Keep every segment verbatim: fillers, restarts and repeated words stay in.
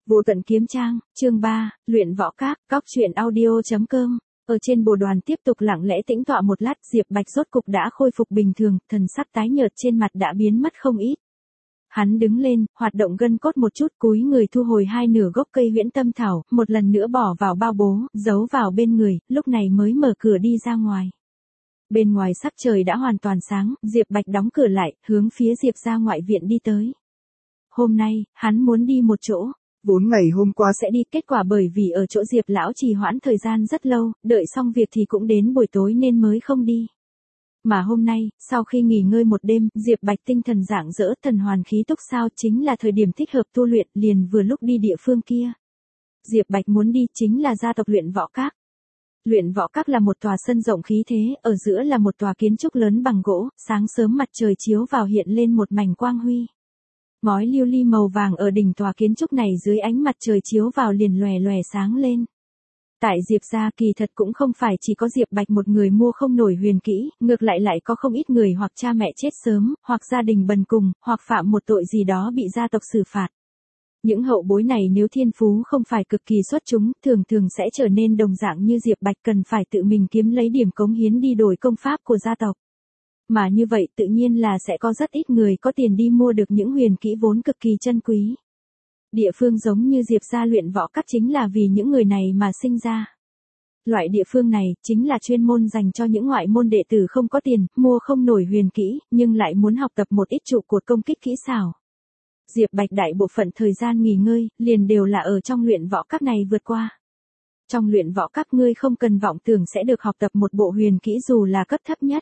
Vô tận kiếm trang, chương ba, luyện võ các, cóc truyện audio.com. Ở trên bồ đoàn tiếp tục lặng lẽ tĩnh tọa một lát, Diệp Bạch rốt cục đã khôi phục bình thường, thần sắc tái nhợt trên mặt đã biến mất không ít. Hắn đứng lên, hoạt động gân cốt một chút, cúi người thu hồi hai nửa gốc cây huyễn tâm thảo, một lần nữa bỏ vào bao bố, giấu vào bên người, lúc này mới mở cửa đi ra ngoài. Bên ngoài sắc trời đã hoàn toàn sáng, Diệp Bạch đóng cửa lại, hướng phía Diệp gia ngoại viện đi tới. Hôm nay, hắn muốn đi một chỗ. Vốn ngày hôm qua sẽ đi, kết quả bởi vì ở chỗ Diệp lão trì hoãn thời gian rất lâu, đợi xong việc thì cũng đến buổi tối nên mới không đi. Mà hôm nay, sau khi nghỉ ngơi một đêm, Diệp Bạch tinh thần rạng rỡ, thần hoàn khí túc sao, chính là thời điểm thích hợp tu luyện, liền vừa lúc đi địa phương kia. Diệp Bạch muốn đi chính là gia tộc Luyện Võ Các. Luyện Võ Các là một tòa sân rộng khí thế, ở giữa là một tòa kiến trúc lớn bằng gỗ, sáng sớm mặt trời chiếu vào hiện lên một mảnh quang huy. Ngói lưu ly màu vàng ở đỉnh tòa kiến trúc này dưới ánh mặt trời chiếu vào liền lòe lòe sáng lên. Tại Diệp gia kỳ thật cũng không phải chỉ có Diệp Bạch một người mua không nổi huyền kỹ, ngược lại lại có không ít người hoặc cha mẹ chết sớm, hoặc gia đình bần cùng, hoặc phạm một tội gì đó bị gia tộc xử phạt. Những hậu bối này nếu thiên phú không phải cực kỳ xuất chúng, thường thường sẽ trở nên đồng dạng như Diệp Bạch, cần phải tự mình kiếm lấy điểm cống hiến đi đổi công pháp của gia tộc. Mà như vậy tự nhiên là sẽ có rất ít người có tiền đi mua được những huyền kỹ vốn cực kỳ chân quý. Địa phương giống như Diệp gia Luyện Võ Các chính là vì những người này mà sinh ra. Loại địa phương này chính là chuyên môn dành cho những ngoại môn đệ tử không có tiền, mua không nổi huyền kỹ, nhưng lại muốn học tập một ít trụ cột công kích kỹ xảo. Diệp Bạch đại bộ phận thời gian nghỉ ngơi, liền đều là ở trong Luyện Võ Các này vượt qua. Trong Luyện Võ Các ngươi không cần vọng tưởng sẽ được học tập một bộ huyền kỹ dù là cấp thấp nhất.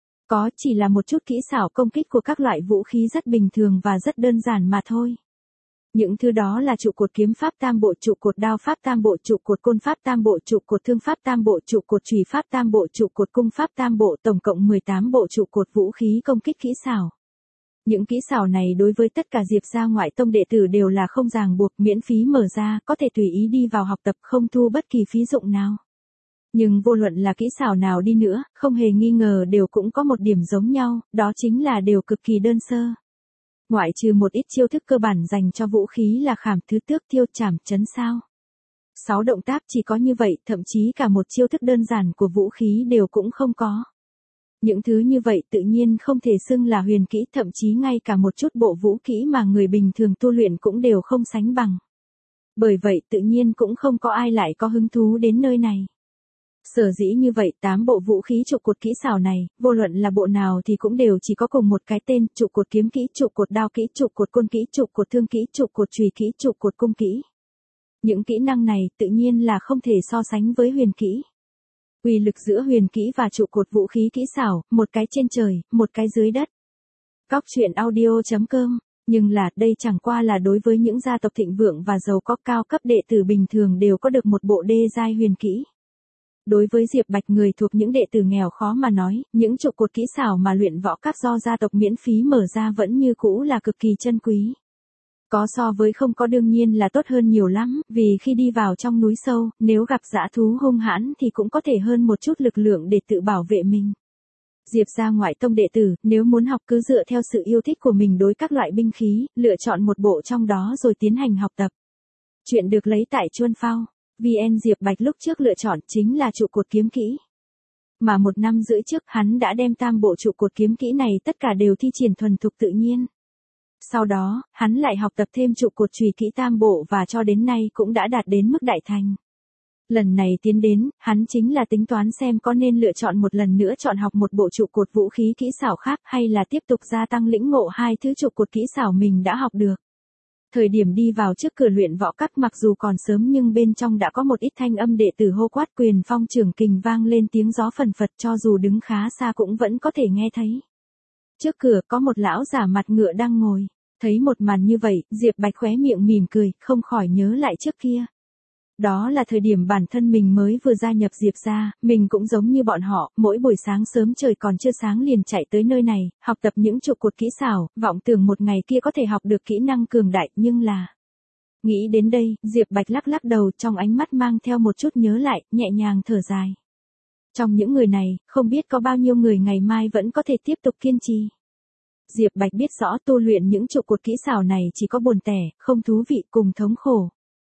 Có chỉ là một chút kỹ xảo công kích của các loại vũ khí rất bình thường và rất đơn giản mà thôi. Những thứ đó là trụ cột kiếm pháp tam bộ, trụ cột đao pháp tam bộ, trụ cột côn pháp tam bộ, trụ cột thương pháp tam bộ, trụ cột chùy pháp tam bộ, trụ cột cung pháp tam bộ, tổng cộng mười tám bộ trụ cột vũ khí công kích kỹ xảo. Những kỹ xảo này đối với tất cả Diệp gia ngoại tông đệ tử đều là không ràng buộc, miễn phí mở ra, có thể tùy ý đi vào học tập, không thu bất kỳ phí dụng nào. Nhưng vô luận là kỹ xảo nào đi nữa, không hề nghi ngờ đều cũng có một điểm giống nhau, đó chính là đều cực kỳ đơn sơ. Ngoại trừ một ít chiêu thức cơ bản dành cho vũ khí là khảm thứ tước thiêu chảm chấn sao. Sáu động tác chỉ có như vậy, thậm chí cả một chiêu thức đơn giản của vũ khí đều cũng không có. Những thứ như vậy tự nhiên không thể xưng là huyền kỹ, thậm chí ngay cả một chút bộ vũ kỹ mà người bình thường tu luyện cũng đều không sánh bằng. Bởi vậy tự nhiên cũng không có ai lại có hứng thú đến nơi này. Sở dĩ như vậy, tám bộ vũ khí trụ cột kỹ xảo này, vô luận là bộ nào thì cũng đều chỉ có cùng một cái tên, trụ cột kiếm kỹ, trụ cột đao kỹ, trụ cột côn kỹ, trụ cột thương kỹ, trụ cột chùy kỹ, trụ cột cung kỹ. Những kỹ năng này tự nhiên là không thể so sánh với huyền kỹ. Uy lực giữa huyền kỹ và trụ cột vũ khí kỹ xảo, một cái trên trời, một cái dưới đất. Cóc truyện audio.com. Nhưng là, đây chẳng qua là đối với những gia tộc thịnh vượng và giàu có, cao cấp đệ tử bình thường đều có được một bộ đê giai huyền kỹ. Đối với Diệp Bạch, người thuộc những đệ tử nghèo khó mà nói, những trụ cột kỹ xảo mà Luyện Võ Các do gia tộc miễn phí mở ra vẫn như cũ là cực kỳ chân quý. Có so với không có đương nhiên là tốt hơn nhiều lắm, vì khi đi vào trong núi sâu, nếu gặp dã thú hung hãn thì cũng có thể hơn một chút lực lượng để tự bảo vệ mình. Diệp gia ngoại tông đệ tử, nếu muốn học cứ dựa theo sự yêu thích của mình đối các loại binh khí, lựa chọn một bộ trong đó rồi tiến hành học tập. Chuyện được lấy tại Chuân Phao. vê en Diệp Bạch lúc trước lựa chọn chính là trụ cột kiếm kỹ. Mà một năm rưỡi trước hắn đã đem tam bộ trụ cột kiếm kỹ này tất cả đều thi triển thuần thục tự nhiên. Sau đó, hắn lại học tập thêm trụ cột chùy kỹ tam bộ và cho đến nay cũng đã đạt đến mức đại thành. Lần này tiến đến, hắn chính là tính toán xem có nên lựa chọn một lần nữa chọn học một bộ trụ cột vũ khí kỹ xảo khác hay là tiếp tục gia tăng lĩnh ngộ hai thứ trụ cột kỹ xảo mình đã học được. Thời điểm đi vào trước cửa Luyện Võ Các mặc dù còn sớm nhưng bên trong đã có một ít thanh âm đệ tử hô quát quyền phong trưởng kình vang lên, tiếng gió phần phật, cho dù đứng khá xa cũng vẫn có thể nghe thấy. Trước cửa có một lão giả mặt ngựa đang ngồi, thấy một màn như vậy, Diệp Bạch khóe miệng mỉm cười, không khỏi nhớ lại trước kia. Đó là thời điểm bản thân mình mới vừa gia nhập Diệp gia, mình cũng giống như bọn họ, mỗi buổi sáng sớm trời còn chưa sáng liền chạy tới nơi này, học tập những trụ cột kỹ xảo, vọng tưởng một ngày kia có thể học được kỹ năng cường đại, nhưng là... Nghĩ đến đây, Diệp Bạch lắc lắc đầu, trong ánh mắt mang theo một chút nhớ lại, nhẹ nhàng thở dài. Trong những người này, không biết có bao nhiêu người ngày mai vẫn có thể tiếp tục kiên trì. Diệp Bạch biết rõ tu luyện những trụ cột kỹ xảo này chỉ có buồn tẻ, không thú vị cùng thống khổ.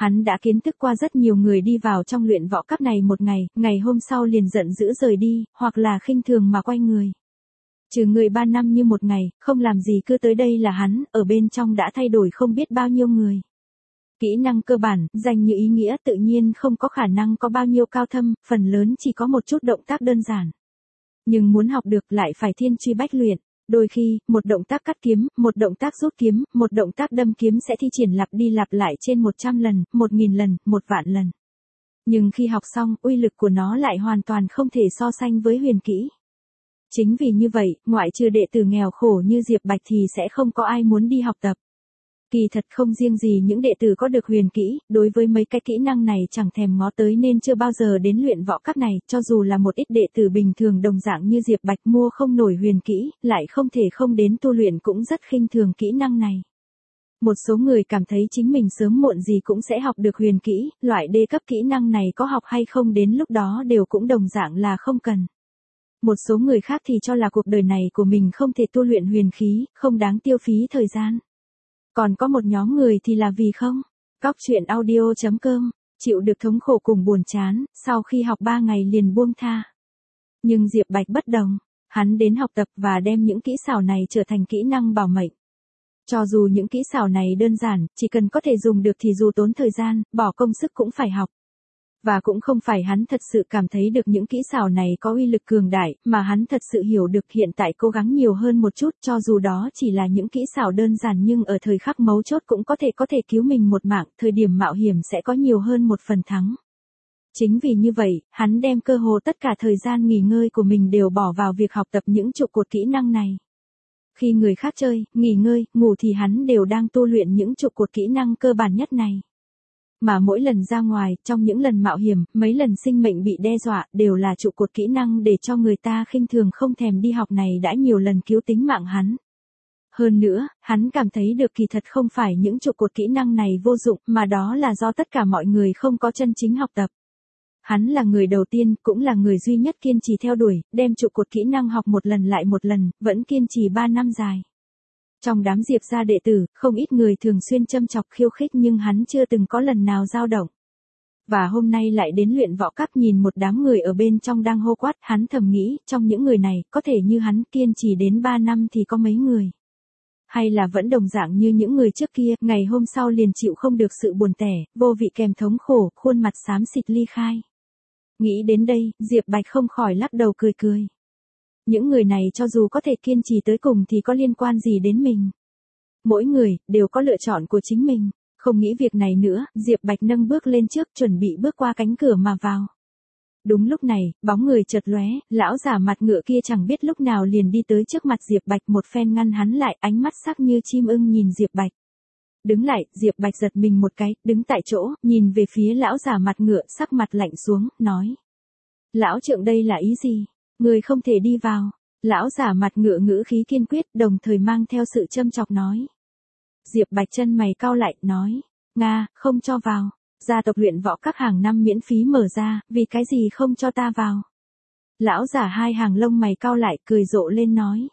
Hắn đã kiến thức qua rất nhiều người đi vào trong luyện võ các này một ngày, ngày hôm sau liền giận dữ rời đi, hoặc là khinh thường mà quay người. Trừ người ba năm như một ngày, không làm gì cứ tới đây là hắn, ở bên trong đã thay đổi không biết bao nhiêu người. Kỹ năng cơ bản, danh như ý nghĩa tự nhiên không có khả năng có bao nhiêu cao thâm, phần lớn chỉ có một chút động tác đơn giản. Nhưng muốn học được lại phải thiên truy bách luyện. Đôi khi, một động tác cắt kiếm, một động tác rút kiếm, một động tác đâm kiếm sẽ thi triển lặp đi lặp lại trên một trăm lần, một nghìn lần, một vạn lần. Nhưng khi học xong, uy lực của nó lại hoàn toàn không thể so sánh với huyền kỹ. Chính vì như vậy, ngoại trừ đệ tử nghèo khổ như Diệp Bạch thì sẽ không có ai muốn đi học tập. Kỳ thật không riêng gì những đệ tử có được huyền kỹ, đối với mấy cái kỹ năng này chẳng thèm ngó tới nên chưa bao giờ đến luyện võ các này, cho dù là một ít đệ tử bình thường đồng dạng như Diệp Bạch mua không nổi huyền kỹ, lại không thể không đến tu luyện cũng rất khinh thường kỹ năng này. Một số người cảm thấy chính mình sớm muộn gì cũng sẽ học được huyền kỹ, loại đê cấp kỹ năng này có học hay không đến lúc đó đều cũng đồng dạng là không cần. Một số người khác thì cho là cuộc đời này của mình không thể tu luyện huyền khí, không đáng tiêu phí thời gian. Còn có một nhóm người thì là vì không. Cóc truyện audio chấm com, chịu được thống khổ cùng buồn chán, sau khi học ba ngày liền buông tha. Nhưng Diệp Bạch bất đồng, hắn đến học tập và đem những kỹ xảo này trở thành kỹ năng bảo mệnh. Cho dù những kỹ xảo này đơn giản, chỉ cần có thể dùng được thì dù tốn thời gian, bỏ công sức cũng phải học. Và cũng không phải hắn thật sự cảm thấy được những kỹ xảo này có uy lực cường đại, mà hắn thật sự hiểu được hiện tại cố gắng nhiều hơn một chút, cho dù đó chỉ là những kỹ xảo đơn giản nhưng ở thời khắc mấu chốt cũng có thể có thể cứu mình một mạng, thời điểm mạo hiểm sẽ có nhiều hơn một phần thắng. Chính vì như vậy, hắn đem cơ hồ tất cả thời gian nghỉ ngơi của mình đều bỏ vào việc học tập những trụ cột kỹ năng này. Khi người khác chơi, nghỉ ngơi, ngủ thì hắn đều đang tu luyện những trụ cột kỹ năng cơ bản nhất này. Mà mỗi lần ra ngoài, trong những lần mạo hiểm, mấy lần sinh mệnh bị đe dọa, đều là trụ cột kỹ năng để cho người ta khinh thường không thèm đi học này đã nhiều lần cứu tính mạng hắn. Hơn nữa, hắn cảm thấy được kỳ thật không phải những trụ cột kỹ năng này vô dụng, mà đó là do tất cả mọi người không có chân chính học tập. Hắn là người đầu tiên, cũng là người duy nhất kiên trì theo đuổi, đem trụ cột kỹ năng học một lần lại một lần, vẫn kiên trì ba năm dài. Trong đám Diệp gia đệ tử, không ít người thường xuyên châm chọc khiêu khích nhưng hắn chưa từng có lần nào dao động. Và hôm nay lại đến luyện võ các nhìn một đám người ở bên trong đang hô quát, hắn thầm nghĩ, trong những người này, có thể như hắn kiên trì đến ba năm thì có mấy người. Hay là vẫn đồng dạng như những người trước kia, ngày hôm sau liền chịu không được sự buồn tẻ, vô vị kèm thống khổ, khuôn mặt xám xịt ly khai. Nghĩ đến đây, Diệp Bạch không khỏi lắc đầu cười cười. Những người này cho dù có thể kiên trì tới cùng thì có liên quan gì đến mình. Mỗi người, đều có lựa chọn của chính mình. Không nghĩ việc này nữa, Diệp Bạch nâng bước lên trước chuẩn bị bước qua cánh cửa mà vào. Đúng lúc này, bóng người chợt lóe, lão giả mặt ngựa kia chẳng biết lúc nào liền đi tới trước mặt Diệp Bạch một phen ngăn hắn lại, ánh mắt sắc như chim ưng nhìn Diệp Bạch. Đứng lại, Diệp Bạch giật mình một cái, đứng tại chỗ, nhìn về phía lão giả mặt ngựa, sắc mặt lạnh xuống, nói. Lão trượng đây là ý gì? Người không thể đi vào. Lão giả mặt ngựa ngữ khí kiên quyết, đồng thời mang theo sự châm chọc nói. Diệp Bạch chân mày cau lại, nói. Nga, không cho vào. Gia tộc luyện võ các hàng năm miễn phí mở ra, vì cái gì không cho ta vào? Lão giả hai hàng lông mày cau lại, cười rộ lên nói.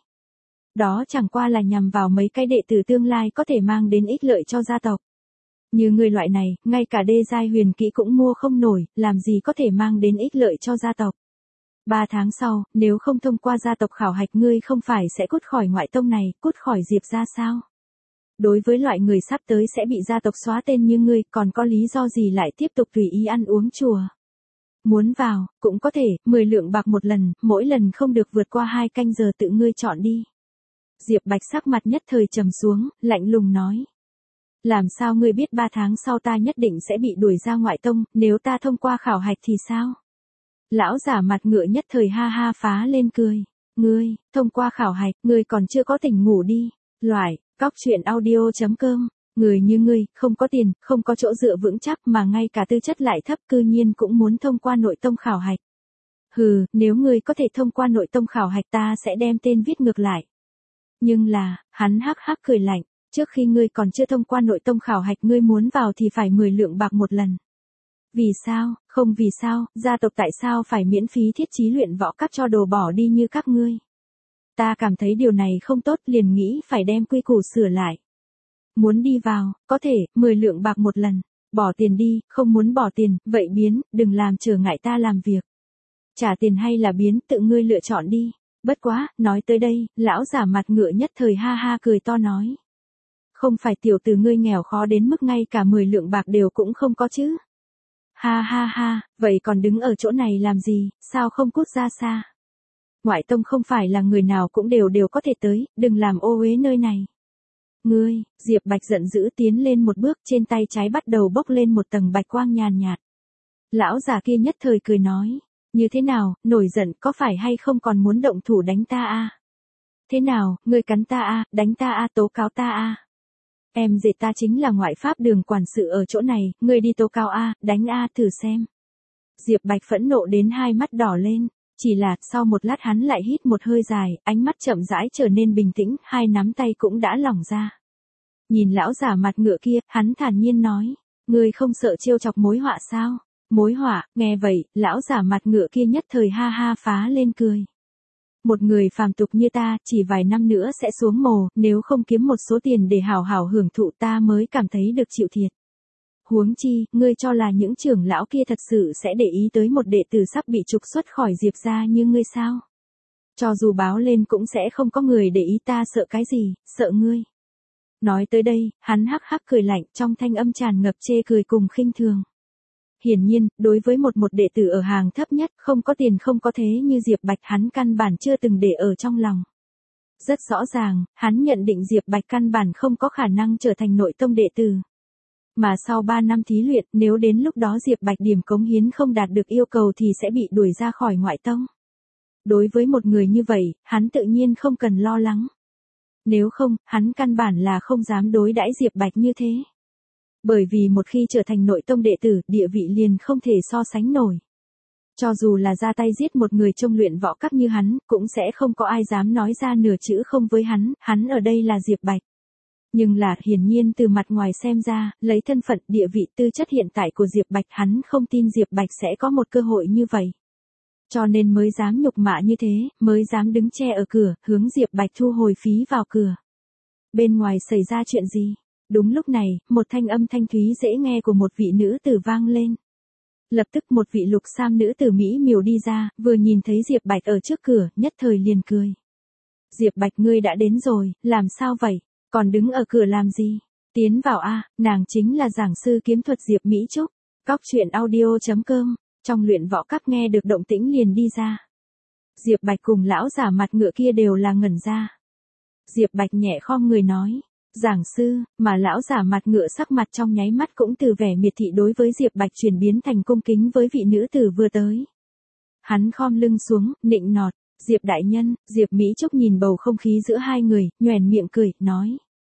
Đó chẳng qua là nhằm vào mấy cái đệ tử tương lai có thể mang đến ích lợi cho gia tộc. Như người loại này, ngay cả đê giai huyền kỹ cũng mua không nổi, làm gì có thể mang đến ích lợi cho gia tộc. Ba tháng sau, nếu không thông qua gia tộc khảo hạch ngươi không phải sẽ cút khỏi ngoại tông này, cút khỏi Diệp gia sao? Đối với loại người sắp tới sẽ bị gia tộc xóa tên như ngươi, còn có lý do gì lại tiếp tục tùy ý ăn uống chùa? Muốn vào, cũng có thể, mười lượng bạc một lần, mỗi lần không được vượt qua hai canh giờ tự ngươi chọn đi. Diệp Bạch sắc mặt nhất thời trầm xuống, lạnh lùng nói. Làm sao ngươi biết ba tháng sau ta nhất định sẽ bị đuổi ra ngoại tông, nếu ta thông qua khảo hạch thì sao? Lão giả mặt ngựa nhất thời ha ha phá lên cười. Ngươi, thông qua khảo hạch, ngươi còn chưa có tỉnh ngủ đi. Loại, cóc truyện audio chấm com. Người như ngươi, không có tiền, không có chỗ dựa vững chắc mà ngay cả tư chất lại thấp cư nhiên cũng muốn thông qua nội tông khảo hạch. Hừ, nếu ngươi có thể thông qua nội tông khảo hạch ta sẽ đem tên viết ngược lại. Nhưng là, hắn hắc hắc cười lạnh, trước khi ngươi còn chưa thông qua nội tông khảo hạch ngươi muốn vào thì phải mười lượng bạc một lần. Vì sao, không vì sao, gia tộc tại sao phải miễn phí thiết trí luyện võ các cho đồ bỏ đi như các ngươi? Ta cảm thấy điều này không tốt liền nghĩ phải đem quy củ sửa lại. Muốn đi vào, có thể, mười lượng bạc một lần. Bỏ tiền đi, không muốn bỏ tiền, vậy biến, đừng làm trở ngại ta làm việc. Trả tiền hay là biến, tự ngươi lựa chọn đi. Bất quá, nói tới đây, lão giả mặt ngựa nhất thời ha ha cười to nói. Không phải tiểu tử ngươi nghèo khó đến mức ngay cả mười lượng bạc đều cũng không có chứ. Ha ha ha, vậy còn đứng ở chỗ này làm gì, sao không cút ra xa. Ngoại tông không phải là người nào cũng đều đều có thể tới, đừng làm ô uế nơi này. Ngươi, Diệp Bạch giận dữ tiến lên một bước, trên tay trái bắt đầu bốc lên một tầng bạch quang nhàn nhạt. Lão già kia nhất thời cười nói, như thế nào, nổi giận có phải hay không còn muốn động thủ đánh ta a? Thế nào, ngươi cắn ta a, đánh ta a, tố cáo ta a? Em dệt ta chính là ngoại pháp đường quản sự ở chỗ này, ngươi đi tố cáo a, đánh a thử xem. Diệp Bạch phẫn nộ đến hai mắt đỏ lên, chỉ là sau một lát hắn lại hít một hơi dài, ánh mắt chậm rãi trở nên bình tĩnh, hai nắm tay cũng đã lỏng ra. Nhìn lão giả mặt ngựa kia, hắn thản nhiên nói, ngươi không sợ trêu chọc mối họa sao? Mối họa, nghe vậy, lão giả mặt ngựa kia nhất thời ha ha phá lên cười. Một người phàm tục như ta, chỉ vài năm nữa sẽ xuống mồ, nếu không kiếm một số tiền để hảo hảo hưởng thụ ta mới cảm thấy được chịu thiệt. Huống chi, ngươi cho là những trưởng lão kia thật sự sẽ để ý tới một đệ tử sắp bị trục xuất khỏi Diệp gia như ngươi sao? Cho dù báo lên cũng sẽ không có người để ý, ta sợ cái gì, sợ ngươi. Nói tới đây, hắn hắc hắc cười lạnh, trong thanh âm tràn ngập chê cười cùng khinh thường. Hiển nhiên, đối với một một đệ tử ở hàng thấp nhất, không có tiền không có thế như Diệp Bạch, hắn căn bản chưa từng để ở trong lòng. Rất rõ ràng, hắn nhận định Diệp Bạch căn bản không có khả năng trở thành nội tông đệ tử. Mà sau ba năm thí luyện, nếu đến lúc đó Diệp Bạch điểm cống hiến không đạt được yêu cầu thì sẽ bị đuổi ra khỏi ngoại tông. Đối với một người như vậy, hắn tự nhiên không cần lo lắng. Nếu không, hắn căn bản là không dám đối đãi Diệp Bạch như thế. Bởi vì một khi trở thành nội tông đệ tử, địa vị liền không thể so sánh nổi. Cho dù là ra tay giết một người trong luyện võ cấp như hắn, cũng sẽ không có ai dám nói ra nửa chữ không với hắn, hắn ở đây là Diệp Bạch. Nhưng là, hiển nhiên từ mặt ngoài xem ra, lấy thân phận, địa vị, tư chất hiện tại của Diệp Bạch, hắn không tin Diệp Bạch sẽ có một cơ hội như vậy. Cho nên mới dám nhục mạ như thế, mới dám đứng che ở cửa, hướng Diệp Bạch thu hồi phí vào cửa. Bên ngoài xảy ra chuyện gì? Đúng lúc này, một thanh âm thanh thúy dễ nghe của một vị nữ tử vang lên. Lập tức một vị lục sam nữ tử Mỹ miều đi ra, vừa nhìn thấy Diệp Bạch ở trước cửa, nhất thời liền cười. Diệp Bạch, ngươi đã đến rồi, làm sao vậy? Còn đứng ở cửa làm gì? Tiến vào a, nàng chính là giảng sư kiếm thuật Diệp Mỹ Trúc. Cóc truyện audio chấm com, trong luyện võ cấp nghe được động tĩnh liền đi ra. Diệp Bạch cùng lão giả mặt ngựa kia đều là ngẩn ra. Diệp Bạch nhẹ khom người nói, giảng sư, mà lão giả mặt ngựa sắc mặt trong nháy mắt cũng từ vẻ miệt thị đối với Diệp Bạch chuyển biến thành cung kính với vị nữ tử vừa tới. Hắn khom lưng xuống, nịnh nọt, Diệp đại nhân. Diệp Mỹ Trúc nhìn bầu không khí giữa hai người, nhoẻn miệng cười, nói.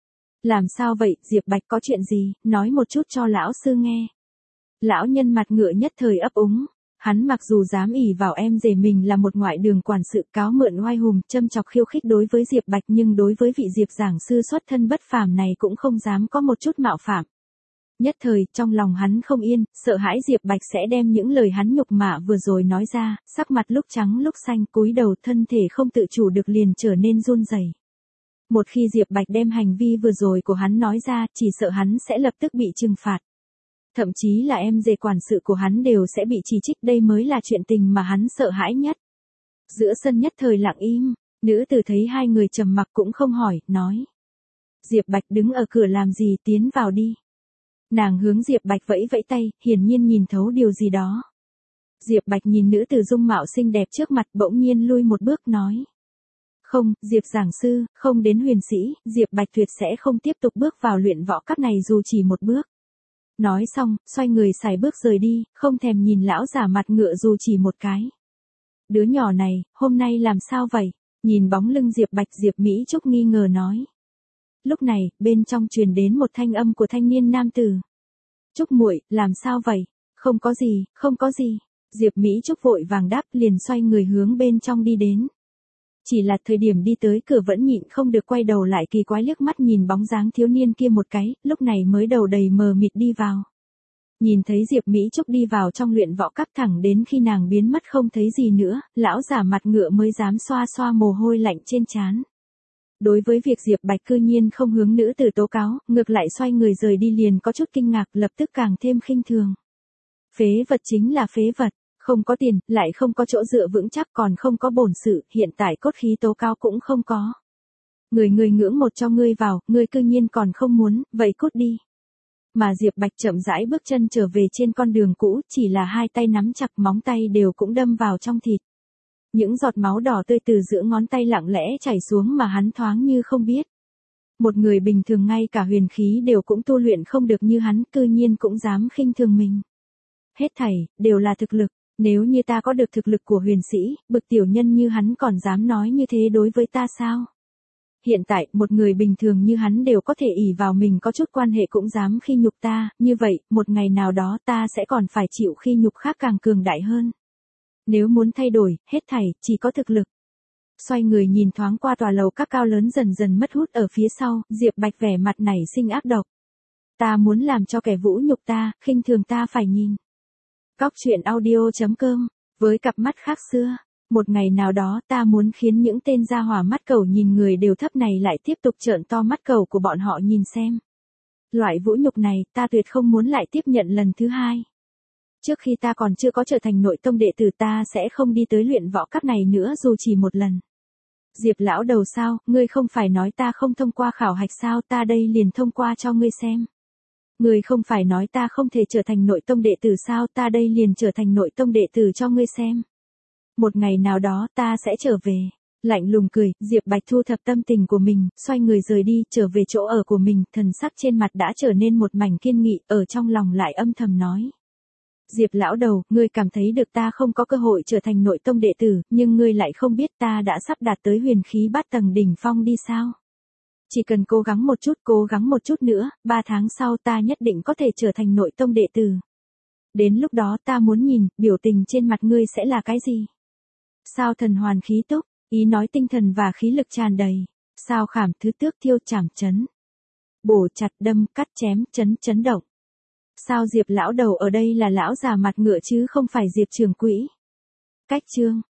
Làm sao vậy, Diệp Bạch, có chuyện gì, nói một chút cho lão sư nghe. Lão nhân mặt ngựa nhất thời ấp úng. Hắn mặc dù dám ỷ vào em rể mình là một ngoại đường quản sự cáo mượn oai hùng, châm chọc khiêu khích đối với Diệp Bạch, nhưng đối với vị Diệp giảng sư xuất thân bất phàm này cũng không dám có một chút mạo phạm. Nhất thời, trong lòng hắn không yên, sợ hãi Diệp Bạch sẽ đem những lời hắn nhục mạ vừa rồi nói ra, sắc mặt lúc trắng lúc xanh, cúi đầu, thân thể không tự chủ được liền trở nên run rẩy. Một khi Diệp Bạch đem hành vi vừa rồi của hắn nói ra, chỉ sợ hắn sẽ lập tức bị trừng phạt. Thậm chí là em rể quản sự của hắn đều sẽ bị chỉ trích, đây mới là chuyện tình mà hắn sợ hãi nhất. Giữa sân nhất thời lặng im, nữ tử thấy hai người trầm mặc cũng không hỏi, nói. Diệp Bạch đứng ở cửa làm gì, tiến vào đi. Nàng hướng Diệp Bạch vẫy vẫy tay, hiển nhiên nhìn thấu điều gì đó. Diệp Bạch nhìn nữ tử dung mạo xinh đẹp trước mặt, bỗng nhiên lui một bước nói. Không, Diệp giảng sư, không đến huyền sĩ, Diệp Bạch tuyệt sẽ không tiếp tục bước vào luyện võ cấp này dù chỉ một bước. Nói xong, xoay người sải bước rời đi, không thèm nhìn lão giả mặt ngựa dù chỉ một cái. Đứa nhỏ này, hôm nay làm sao vậy? Nhìn bóng lưng Diệp Bạch, Diệp Mỹ Trúc nghi ngờ nói. Lúc này, bên trong truyền đến một thanh âm của thanh niên nam tử. Trúc muội, làm sao vậy? Không có gì, không có gì. Diệp Mỹ Trúc vội vàng đáp, liền xoay người hướng bên trong đi đến. Chỉ là thời điểm đi tới cửa vẫn nhịn không được quay đầu lại kỳ quái liếc mắt nhìn bóng dáng thiếu niên kia một cái, lúc này mới đầu đầy mờ mịt đi vào. Nhìn thấy Diệp Mỹ Trúc đi vào trong luyện võ cấp thẳng đến khi nàng biến mất không thấy gì nữa, lão giả mặt ngựa mới dám xoa xoa mồ hôi lạnh trên trán. Đối với việc Diệp Bạch cư nhiên không hướng nữ tử tố cáo, ngược lại xoay người rời đi liền có chút kinh ngạc, lập tức càng thêm khinh thường. Phế vật chính là phế vật, không có tiền, lại không có chỗ dựa vững chắc, còn không có bổn sự, hiện tại cốt khí tố cáo cũng không có. Người người ngưỡng một cho ngươi vào, ngươi cư nhiên còn không muốn, vậy cút đi. Mà Diệp Bạch chậm rãi bước chân trở về trên con đường cũ, chỉ là hai tay nắm chặt, móng tay đều cũng đâm vào trong thịt. Những giọt máu đỏ tươi từ giữa ngón tay lặng lẽ chảy xuống mà hắn thoáng như không biết. Một người bình thường ngay cả huyền khí đều cũng tu luyện không được như hắn, cư nhiên cũng dám khinh thường mình. Hết thảy, đều là thực lực, nếu như ta có được thực lực của huyền sĩ, bực tiểu nhân như hắn còn dám nói như thế đối với ta sao? Hiện tại, một người bình thường như hắn đều có thể ỷ vào mình có chút quan hệ cũng dám khi nhục ta, như vậy, một ngày nào đó ta sẽ còn phải chịu khi nhục khác càng cường đại hơn. Nếu muốn thay đổi, hết thảy, chỉ có thực lực. Xoay người nhìn thoáng qua tòa lầu các cao lớn dần dần mất hút ở phía sau, Diệp Bạch vẻ mặt nảy sinh ác độc. Ta muốn làm cho kẻ vũ nhục ta, khinh thường ta phải nhìn. Cóc truyện audio chấm com, với cặp mắt khác xưa. Một ngày nào đó ta muốn khiến những tên gia hỏa mắt cầu nhìn người đều thấp này lại tiếp tục trợn to mắt cầu của bọn họ nhìn xem. Loại vũ nhục này ta tuyệt không muốn lại tiếp nhận lần thứ hai. Trước khi ta còn chưa có trở thành nội tông đệ tử ta sẽ không đi tới luyện võ các này nữa dù chỉ một lần. Diệp lão đầu sao, ngươi không phải nói ta không thông qua khảo hạch sao, ta đây liền thông qua cho ngươi xem. Ngươi không phải nói ta không thể trở thành nội tông đệ tử sao, ta đây liền trở thành nội tông đệ tử cho ngươi xem. Một ngày nào đó ta sẽ trở về. Lạnh lùng cười, Diệp Bạch thu thập tâm tình của mình, xoay người rời đi, trở về chỗ ở của mình, thần sắc trên mặt đã trở nên một mảnh kiên nghị, ở trong lòng lại âm thầm nói. Diệp lão đầu, ngươi cảm thấy được ta không có cơ hội trở thành nội tông đệ tử, nhưng ngươi lại không biết ta đã sắp đạt tới huyền khí bát tầng đỉnh phong đi sao? Chỉ cần cố gắng một chút, cố gắng một chút nữa, ba tháng sau ta nhất định có thể trở thành nội tông đệ tử. Đến lúc đó ta muốn nhìn, biểu tình trên mặt ngươi sẽ là cái gì? Sao thần hoàn khí túc, ý nói tinh thần và khí lực tràn đầy. Sao khảm thứ tước thiêu chảm chấn. Bổ chặt đâm cắt chém chấn chấn động. Sao Diệp lão đầu ở đây là lão già mặt ngựa chứ không phải Diệp Trường Quỹ. Cách chương.